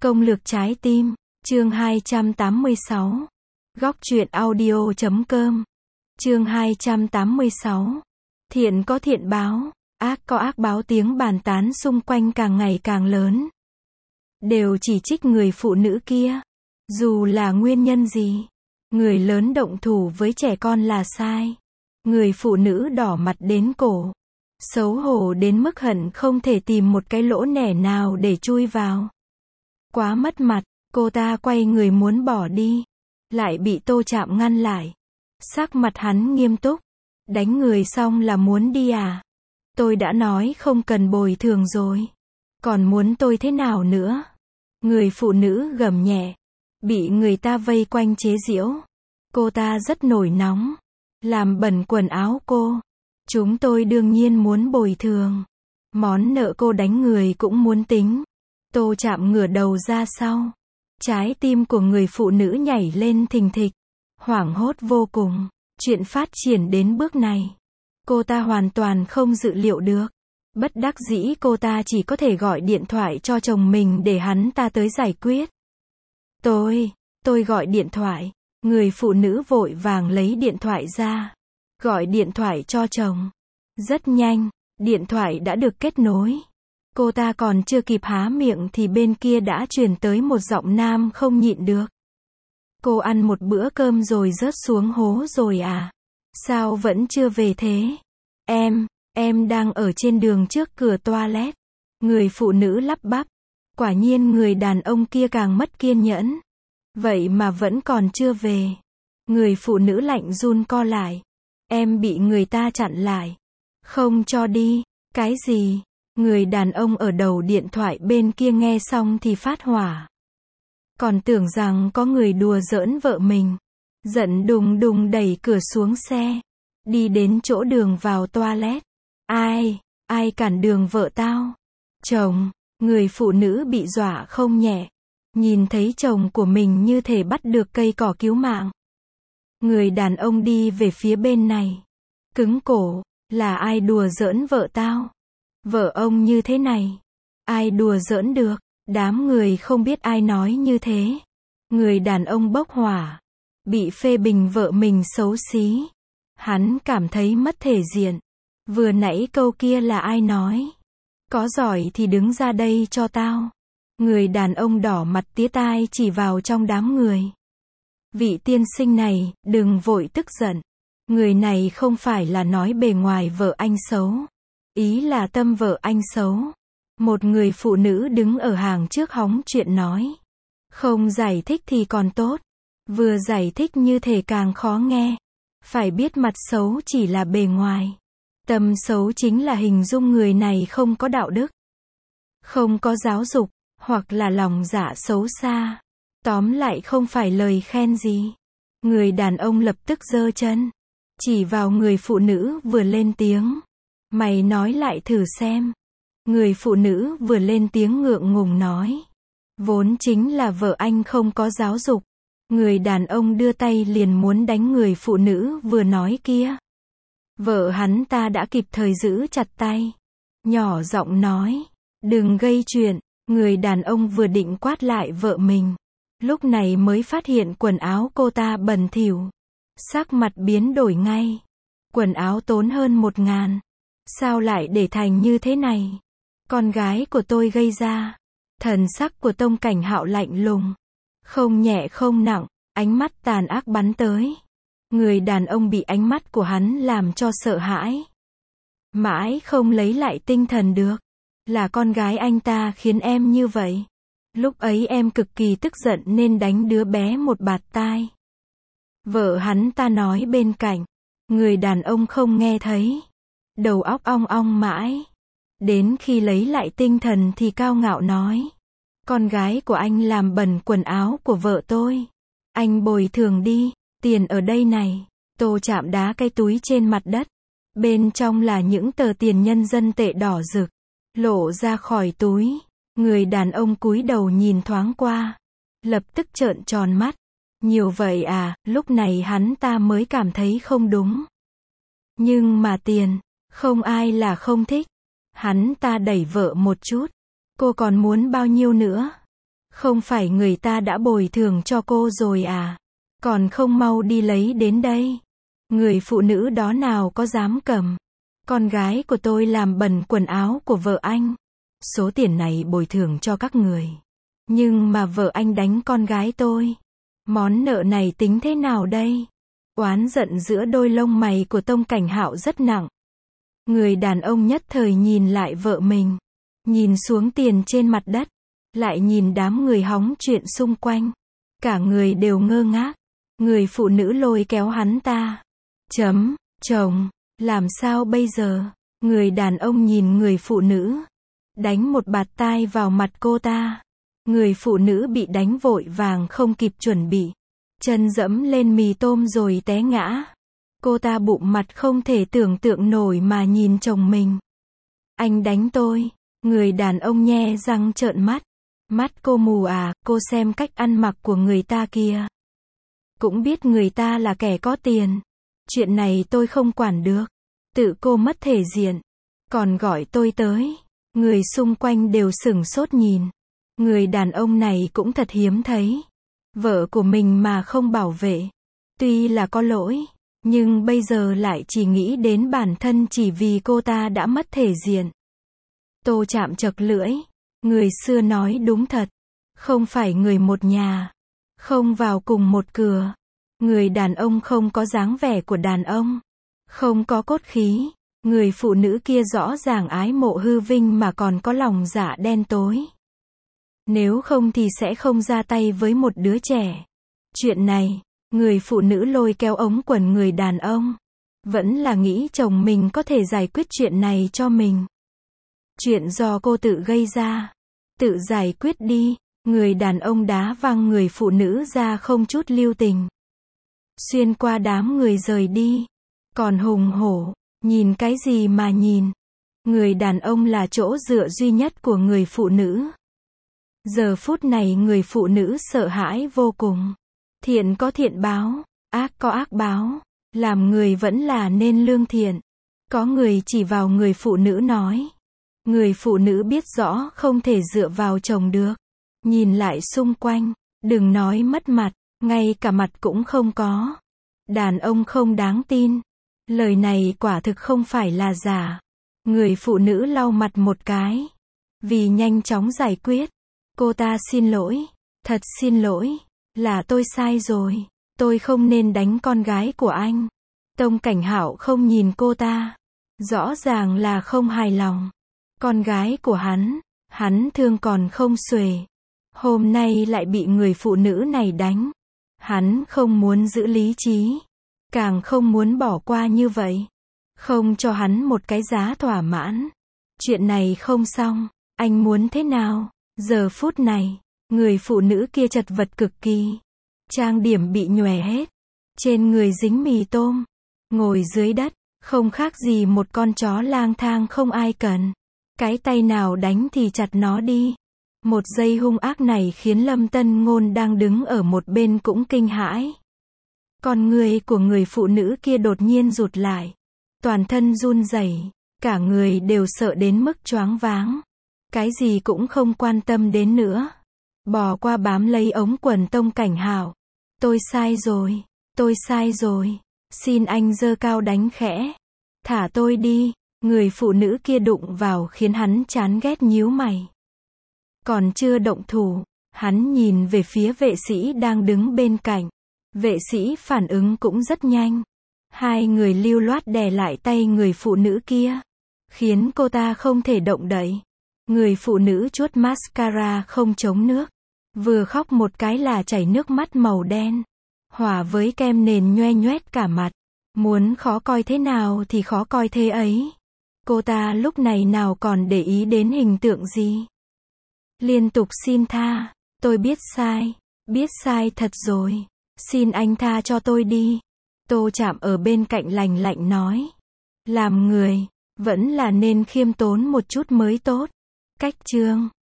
Công lược trái tim, chương 286. Góc truyện audio.com. Chương 286. Thiện có thiện báo, ác có ác báo. Tiếng bàn tán xung quanh càng ngày càng lớn. Đều chỉ trích người phụ nữ kia. Dù là nguyên nhân gì, người lớn động thủ với trẻ con là sai. Người phụ nữ đỏ mặt đến cổ, xấu hổ đến mức hận không thể tìm một cái lỗ nẻ nào để chui vào. Quá mất mặt, cô ta quay người muốn bỏ đi, lại bị Tô Trạm ngăn lại. Sắc mặt hắn nghiêm túc. Đánh người xong là muốn đi à? Tôi đã nói không cần bồi thường rồi. Còn muốn tôi thế nào nữa? Người phụ nữ gầm nhẹ, bị người ta vây quanh chế giễu. Cô ta rất nổi nóng, làm bẩn quần áo cô. Chúng tôi đương nhiên muốn bồi thường. Món nợ cô đánh người cũng muốn tính. Tô Trạm ngửa đầu ra sau. Trái tim của người phụ nữ nhảy lên thình thịch. Hoảng hốt vô cùng. Chuyện phát triển đến bước này, cô ta hoàn toàn không dự liệu được. Bất đắc dĩ cô ta chỉ có thể gọi điện thoại cho chồng mình để hắn ta tới giải quyết. Tôi gọi điện thoại. Người phụ nữ vội vàng lấy điện thoại ra. Gọi điện thoại cho chồng. Rất nhanh, điện thoại đã được kết nối. Cô ta còn chưa kịp há miệng thì bên kia đã truyền tới một giọng nam không nhịn được. Cô ăn một bữa cơm rồi rớt xuống hố rồi à? Sao vẫn chưa về thế? Em đang ở trên đường trước cửa toilet. Người phụ nữ lắp bắp. Quả nhiên người đàn ông kia càng mất kiên nhẫn. Vậy mà vẫn còn chưa về. Người phụ nữ lạnh run co lại. Em bị người ta chặn lại. Không cho đi. Cái gì? Người đàn ông ở đầu điện thoại bên kia nghe xong thì phát hỏa. Còn tưởng rằng có người đùa giỡn vợ mình. Giận đùng đùng đẩy cửa xuống xe. Đi đến chỗ đường vào toilet. Ai cản đường vợ tao? Chồng. Người phụ nữ bị dọa không nhẹ. Nhìn thấy chồng của mình như thể bắt được cây cỏ cứu mạng. Người đàn ông đi về phía bên này. Cứng cổ. Là ai đùa giỡn vợ tao? Vợ ông như thế này. Ai đùa giỡn được? Đám người không biết ai nói như thế. Người đàn ông bốc hỏa. Bị phê bình vợ mình xấu xí. Hắn cảm thấy mất thể diện. Vừa nãy câu kia là ai nói? Có giỏi thì đứng ra đây cho tao. Người đàn ông đỏ mặt tía tai chỉ vào trong đám người. Vị tiên sinh này, đừng vội tức giận. Người này không phải là nói bề ngoài vợ anh xấu. Ý là tâm vợ anh xấu. Một người phụ nữ đứng ở hàng trước hóng chuyện nói. Không giải thích thì còn tốt. Vừa giải thích như thể càng khó nghe. Phải biết mặt xấu chỉ là bề ngoài. Tâm xấu chính là hình dung người này không có đạo đức. Không có giáo dục, hoặc là lòng dạ xấu xa. Tóm lại không phải lời khen gì. Người đàn ông lập tức giơ chân. Chỉ vào người phụ nữ vừa lên tiếng. Mày nói lại thử xem. Người phụ nữ vừa lên tiếng ngượng ngùng nói. Vốn chính là vợ anh không có giáo dục. Người đàn ông đưa tay liền muốn đánh người phụ nữ vừa nói kia. Vợ hắn ta đã kịp thời giữ chặt tay. Nhỏ giọng nói. Đừng gây chuyện. Người đàn ông vừa định quát lại vợ mình. Lúc này mới phát hiện quần áo cô ta bẩn thỉu. Sắc mặt biến đổi ngay. Quần áo tốn hơn 1.000. Sao lại để thành như thế này? Con gái của tôi gây ra. Thần sắc của Tông Cảnh Hạo lạnh lùng. Không nhẹ không nặng, ánh mắt tàn ác bắn tới. Người đàn ông bị ánh mắt của hắn làm cho sợ hãi. Mãi không lấy lại tinh thần được. Là con gái anh ta khiến em như vậy. Lúc ấy em cực kỳ tức giận nên đánh đứa bé một bạt tai. Vợ hắn ta nói bên cạnh. Người đàn ông không nghe thấy. Đầu óc ong ong mãi. Đến khi lấy lại tinh thần thì cao ngạo nói. Con gái của anh làm bẩn quần áo của vợ tôi. Anh bồi thường đi, tiền ở đây này. Tô Trạm đá cái túi trên mặt đất. Bên trong là những tờ tiền nhân dân tệ đỏ rực. Lộ ra khỏi túi. Người đàn ông cúi đầu nhìn thoáng qua. Lập tức trợn tròn mắt. Nhiều vậy à, lúc này hắn ta mới cảm thấy không đúng. Nhưng mà tiền, không ai là không thích. Hắn ta đẩy vợ một chút. Cô còn muốn bao nhiêu nữa? Không phải người ta đã bồi thường cho cô rồi à? Còn không mau đi lấy đến đây. Người phụ nữ đó nào có dám cầm. Con gái của tôi làm bẩn quần áo của vợ anh. Số tiền này bồi thường cho các người. Nhưng mà vợ anh đánh con gái tôi. Món nợ này tính thế nào đây? Oán giận giữa đôi lông mày của Tông Cảnh Hạo rất nặng. Người đàn ông nhất thời nhìn lại vợ mình. Nhìn xuống tiền trên mặt đất. Lại nhìn đám người hóng chuyện xung quanh. Cả người đều ngơ ngác. Người phụ nữ lôi kéo hắn ta. Chồng, làm sao bây giờ? Người đàn ông nhìn người phụ nữ. Đánh một bạt tai vào mặt cô ta. Người phụ nữ bị đánh vội vàng không kịp chuẩn bị. Chân dẫm lên mì tôm rồi té ngã. Cô ta bụng mặt không thể tưởng tượng nổi mà nhìn chồng mình. Anh đánh tôi. Người đàn ông nhe răng trợn mắt. Mắt cô mù à, cô xem cách ăn mặc của người ta kìa. Cũng biết người ta là kẻ có tiền. Chuyện này tôi không quản được. Tự cô mất thể diện. Còn gọi tôi tới. Người xung quanh đều sửng sốt nhìn. Người đàn ông này cũng thật hiếm thấy. Vợ của mình mà không bảo vệ. Tuy là có lỗi, nhưng bây giờ lại chỉ nghĩ đến bản thân chỉ vì cô ta đã mất thể diện. Tô Trạm chật lưỡi. Người xưa nói đúng thật. Không phải người một nhà. Không vào cùng một cửa. Người đàn ông không có dáng vẻ của đàn ông. Không có cốt khí. Người phụ nữ kia rõ ràng ái mộ hư vinh mà còn có lòng dạ đen tối. Nếu không thì sẽ không ra tay với một đứa trẻ. Chuyện này, người phụ nữ lôi kéo ống quần người đàn ông. Vẫn là nghĩ chồng mình có thể giải quyết chuyện này cho mình. Chuyện do cô tự gây ra. Tự giải quyết đi. Người đàn ông đá văng người phụ nữ ra không chút lưu tình. Xuyên qua đám người rời đi. Còn hùng hổ, nhìn cái gì mà nhìn. Người đàn ông là chỗ dựa duy nhất của người phụ nữ. Giờ phút này người phụ nữ sợ hãi vô cùng. Thiện có thiện báo, ác có ác báo. Làm người vẫn là nên lương thiện. Có người chỉ vào người phụ nữ nói. Người phụ nữ biết rõ không thể dựa vào chồng được. Nhìn lại xung quanh, đừng nói mất mặt, ngay cả mặt cũng không có. Đàn ông không đáng tin. Lời này quả thực không phải là giả. Người phụ nữ lau mặt một cái. Vì nhanh chóng giải quyết. Cô ta xin lỗi. Thật xin lỗi. Là tôi sai rồi. Tôi không nên đánh con gái của anh. Tông Cảnh Hạo không nhìn cô ta. Rõ ràng là không hài lòng. Con gái của hắn thương còn không xuể. Hôm nay lại bị người phụ nữ này đánh. Hắn không muốn giữ lý trí. Càng không muốn bỏ qua như vậy. Không cho hắn một cái giá thỏa mãn. Chuyện này không xong. Anh muốn thế nào? Giờ phút này, người phụ nữ kia chật vật cực kỳ. Trang điểm bị nhòe hết. Trên người dính mì tôm. Ngồi dưới đất, không khác gì một con chó lang thang không ai cần. Cái tay nào đánh thì chặt nó đi. Một giây hung ác này khiến Lâm Tân Ngôn đang đứng ở một bên cũng kinh hãi. Con người của người phụ nữ kia đột nhiên rụt lại. Toàn thân run rẩy, cả người đều sợ đến mức choáng váng. Cái gì cũng không quan tâm đến nữa. Bò qua bám lấy ống quần Tông Cảnh Hạo. Tôi sai rồi. Xin anh giơ cao đánh khẽ. Thả tôi đi. Người phụ nữ kia đụng vào khiến hắn chán ghét nhíu mày. Còn chưa động thủ, hắn nhìn về phía vệ sĩ đang đứng bên cạnh. Vệ sĩ phản ứng cũng rất nhanh. Hai người lưu loát đè lại tay người phụ nữ kia, khiến cô ta không thể động đậy. Người phụ nữ chuốt mascara không chống nước. Vừa khóc một cái là chảy nước mắt màu đen. Hòa với kem nền nhoe nhoét cả mặt. Muốn khó coi thế nào thì khó coi thế ấy. Cô ta lúc này nào còn để ý đến hình tượng gì. Liên tục xin tha. Tôi biết sai thật rồi. Xin anh tha cho tôi đi. Tô Trạm ở bên cạnh lành lạnh nói. Làm người, vẫn là nên khiêm tốn một chút mới tốt. Cách chương